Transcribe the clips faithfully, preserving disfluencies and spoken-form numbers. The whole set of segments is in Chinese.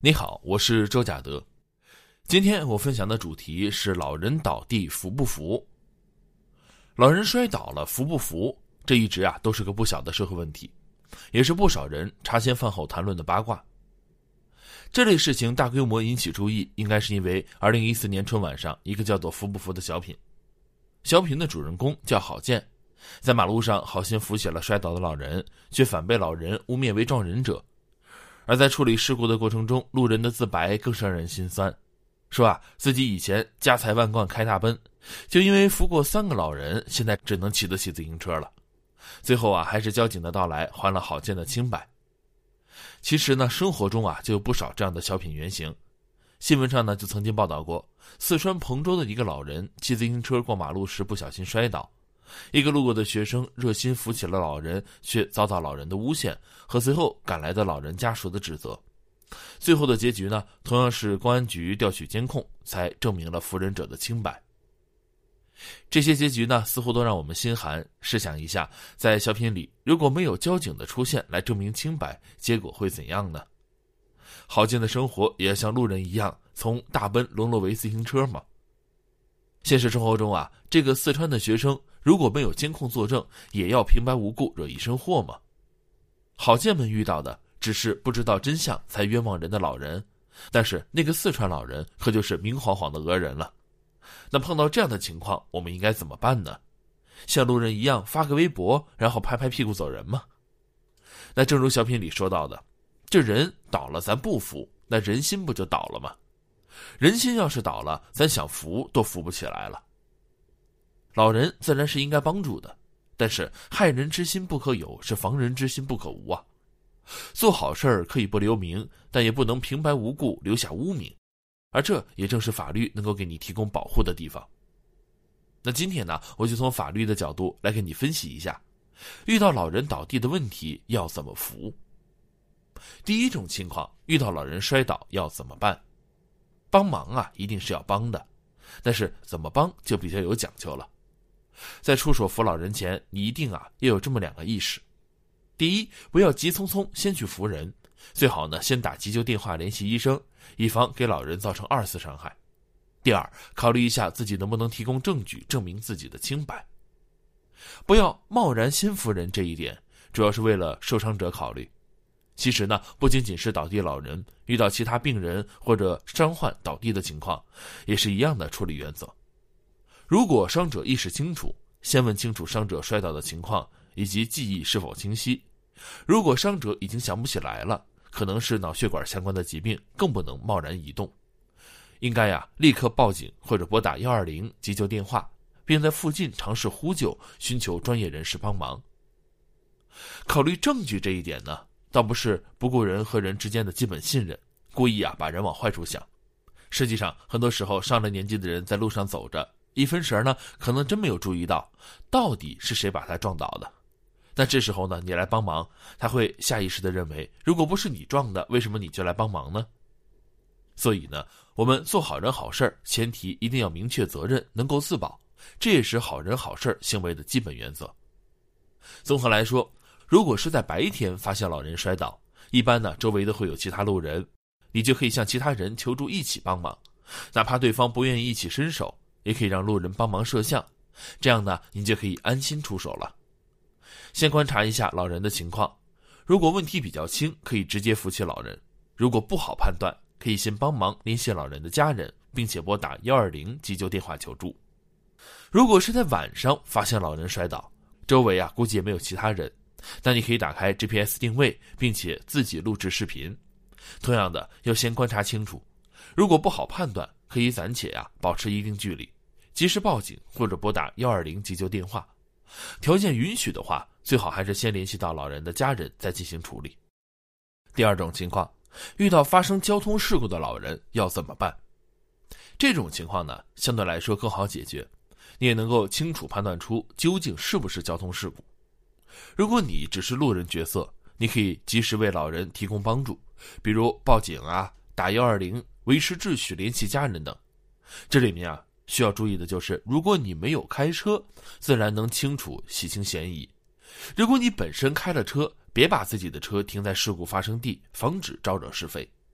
你好，我是周甲德。今天我分享的主题是老人倒地扶不扶。老人摔倒了扶不扶，这一直啊都是个不小的社会问题，也是不少人茶先饭后谈论的八卦。这类事情大规模引起注意，应该是因为二零一四年春晚上一个叫做扶不扶的小品。小品的主人公叫郝建，在马路上好心扶起了摔倒的老人，却反被老人污蔑为撞人者。而在处理事故的过程中，路人的自白更是让人心酸，说啊自己以前家财万贯开大奔，就因为扶过三个老人，现在只能骑得起自行车了。最后啊还是交警的到来还了郝建的清白。其实呢，生活中啊就有不少这样的小品原型。新闻上呢就曾经报道过，四川彭州的一个老人骑自行车过马路时不小心摔倒，一个路过的学生热心扶起了老人，却遭到老人的诬陷和随后赶来的老人家属的指责。最后的结局呢，同样是公安局调取监控，才证明了扶人者的清白。这些结局呢，似乎都让我们心寒。试想一下，在小品里如果没有交警的出现来证明清白，结果会怎样呢？郝建的生活也要像路人一样，从大奔沦落为自行车吗？现实生活中啊，这个四川的学生如果没有监控作证，也要平白无故惹一身祸吗？郝建们遇到的只是不知道真相才冤枉人的老人，但是那个四川老人可就是明晃晃的讹人了。那碰到这样的情况，我们应该怎么办呢？像路人一样发个微博，然后拍拍屁股走人吗？那正如小品里说到的，这人倒了咱不扶，那人心不就倒了吗？人心要是倒了，咱想扶都扶不起来了。老人自然是应该帮助的，但是害人之心不可有，是防人之心不可无啊。做好事可以不留名，但也不能平白无故留下污名，而这也正是法律能够给你提供保护的地方。那今天呢，我就从法律的角度来给你分析一下，遇到老人倒地的问题要怎么扶。第一种情况，遇到老人摔倒要怎么办？帮忙啊，一定是要帮的，但是怎么帮就比较有讲究了。在出手扶老人前，你一定啊要有这么两个意识。第一，不要急匆匆先去扶人，最好呢先打急救电话联系医生，以防给老人造成二次伤害。第二，考虑一下自己能不能提供证据证明自己的清白。不要贸然先扶人，这一点主要是为了受伤者考虑。其实呢，不仅仅是倒地老人，遇到其他病人或者伤患倒地的情况，也是一样的处理原则。如果伤者意识清楚，先问清楚伤者摔倒的情况以及记忆是否清晰。如果伤者已经想不起来了，可能是脑血管相关的疾病，更不能贸然移动。应该呀、啊，立刻报警或者拨打一二零急救电话，并在附近尝试呼救，寻求专业人士帮忙。考虑证据这一点呢，倒不是不顾人和人之间的基本信任，故意啊把人往坏处想。实际上，很多时候上了年纪的人在路上走着，一分神呢，可能真没有注意到到底是谁把他撞倒的。那这时候呢，你来帮忙，他会下意识地认为，如果不是你撞的，为什么你就来帮忙呢？所以呢，我们做好人好事，前提一定要明确责任，能够自保，这也是好人好事行为的基本原则。综合来说，如果是在白天发现老人摔倒，一般呢周围都会有其他路人，你就可以向其他人求助一起帮忙，哪怕对方不愿意一起伸手，也可以让路人帮忙摄像，这样呢你就可以安心出手了。先观察一下老人的情况，如果问题比较轻，可以直接扶起老人；如果不好判断，可以先帮忙联系老人的家人，并且拨打一二零急救电话求助。如果是在晚上发现老人摔倒，周围啊估计也没有其他人，那你可以打开 G P S 定位，并且自己录制视频。同样的，要先观察清楚，如果不好判断，可以暂且啊保持一定距离，及时报警或者拨打一二零急救电话。条件允许的话，最好还是先联系到老人的家人再进行处理。第二种情况，遇到发生交通事故的老人要怎么办？这种情况呢，相对来说更好解决，你也能够清楚判断出究竟是不是交通事故。如果你只是路人角色，你可以及时为老人提供帮助，比如报警啊、打一二零、维持秩序、联系家人等。这里面啊，需要注意的就是，如果你没有开车，自然能清楚洗清嫌疑。如果你本身开了车，别把自己的车停在事故发生地，防止招惹是非。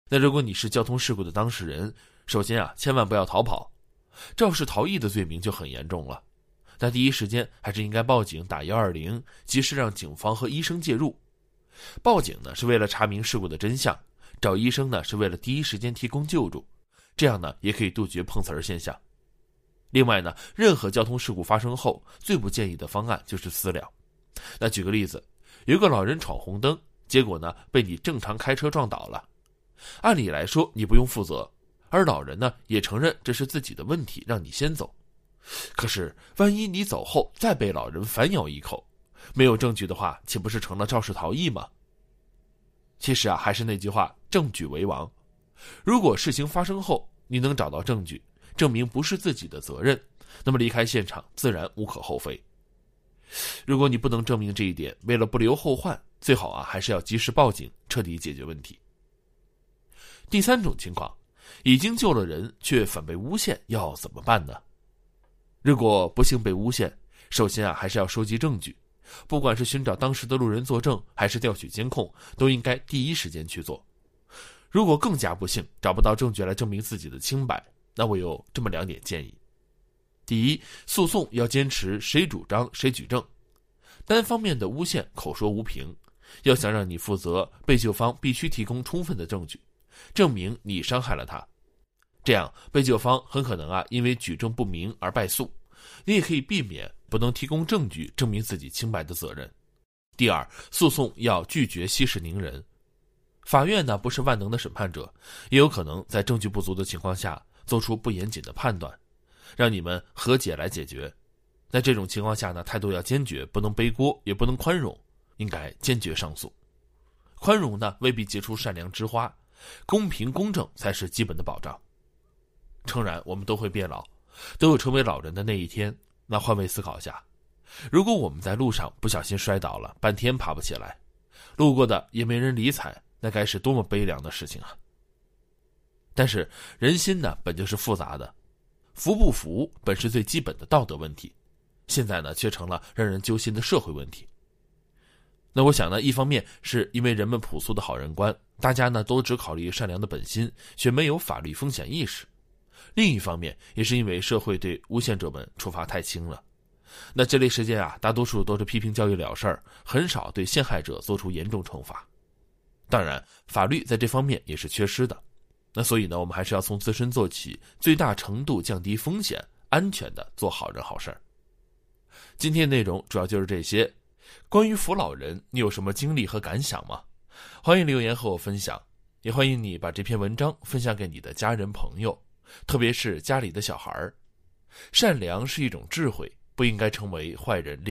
那如果你是交通事故的当事人，首先啊，千万不要逃跑，肇事逃逸的罪名就很严重了。那第一时间还是应该报警打一二零，及时让警方和医生介入。报警呢是为了查明事故的真相，找医生呢是为了第一时间提供救助，这样呢也可以杜绝碰瓷儿现象。另外呢，任何交通事故发生后，最不建议的方案就是私了。那举个例子，有个老人闯红灯，结果呢被你正常开车撞倒了。按理来说你不用负责，而老人呢也承认这是自己的问题，让你先走。可是万一你走后再被老人反咬一口，没有证据的话，岂不是成了肇事逃逸吗？其实啊，还是那句话，证据为王。如果事情发生后你能找到证据，证明不是自己的责任，那么离开现场自然无可厚非。如果你不能证明这一点，为了不留后患，最好啊还是要及时报警，彻底解决问题。第三种情况，已经救了人却反被诬陷，要怎么办呢？如果不幸被诬陷，首先啊还是要收集证据，不管是寻找当时的路人作证，还是调取监控，都应该第一时间去做。如果更加不幸找不到证据来证明自己的清白，那我有这么两点建议。第一，诉讼要坚持谁主张谁举证，单方面的诬陷口说无凭，要想让你负责，被救方必须提供充分的证据，证明你伤害了他。这样被救方很可能啊因为举证不明而败诉，你也可以避免不能提供证据证明自己清白的责任。第二，诉讼要拒绝息事宁人。法院呢不是万能的审判者，也有可能在证据不足的情况下做出不严谨的判断，让你们和解来解决。在这种情况下呢，态度要坚决，不能背锅，也不能宽容，应该坚决上诉。宽容呢未必结出善良之花，公平公正才是基本的保障。诚然，我们都会变老，都有成为老人的那一天。那换位思考下，如果我们在路上不小心摔倒了，半天爬不起来，路过的也没人理睬，那该是多么悲凉的事情啊！但是人心呢本就是复杂的，服不服本是最基本的道德问题，现在呢却成了让人揪心的社会问题。那我想呢，一方面是因为人们朴素的好人观，大家呢都只考虑善良的本心，却没有法律风险意识。另一方面也是因为社会对诬陷者们处罚太轻了，那这类事件啊，大多数都是批评教育了事儿，很少对陷害者做出严重惩罚。当然法律在这方面也是缺失的，那所以呢，我们还是要从自身做起，最大程度降低风险，安全的做好人好事儿。今天内容主要就是这些。关于扶老人，你有什么经历和感想吗？欢迎留言和我分享，也欢迎你把这篇文章分享给你的家人朋友，特别是家里的小孩儿。善良是一种智慧，不应该成为坏人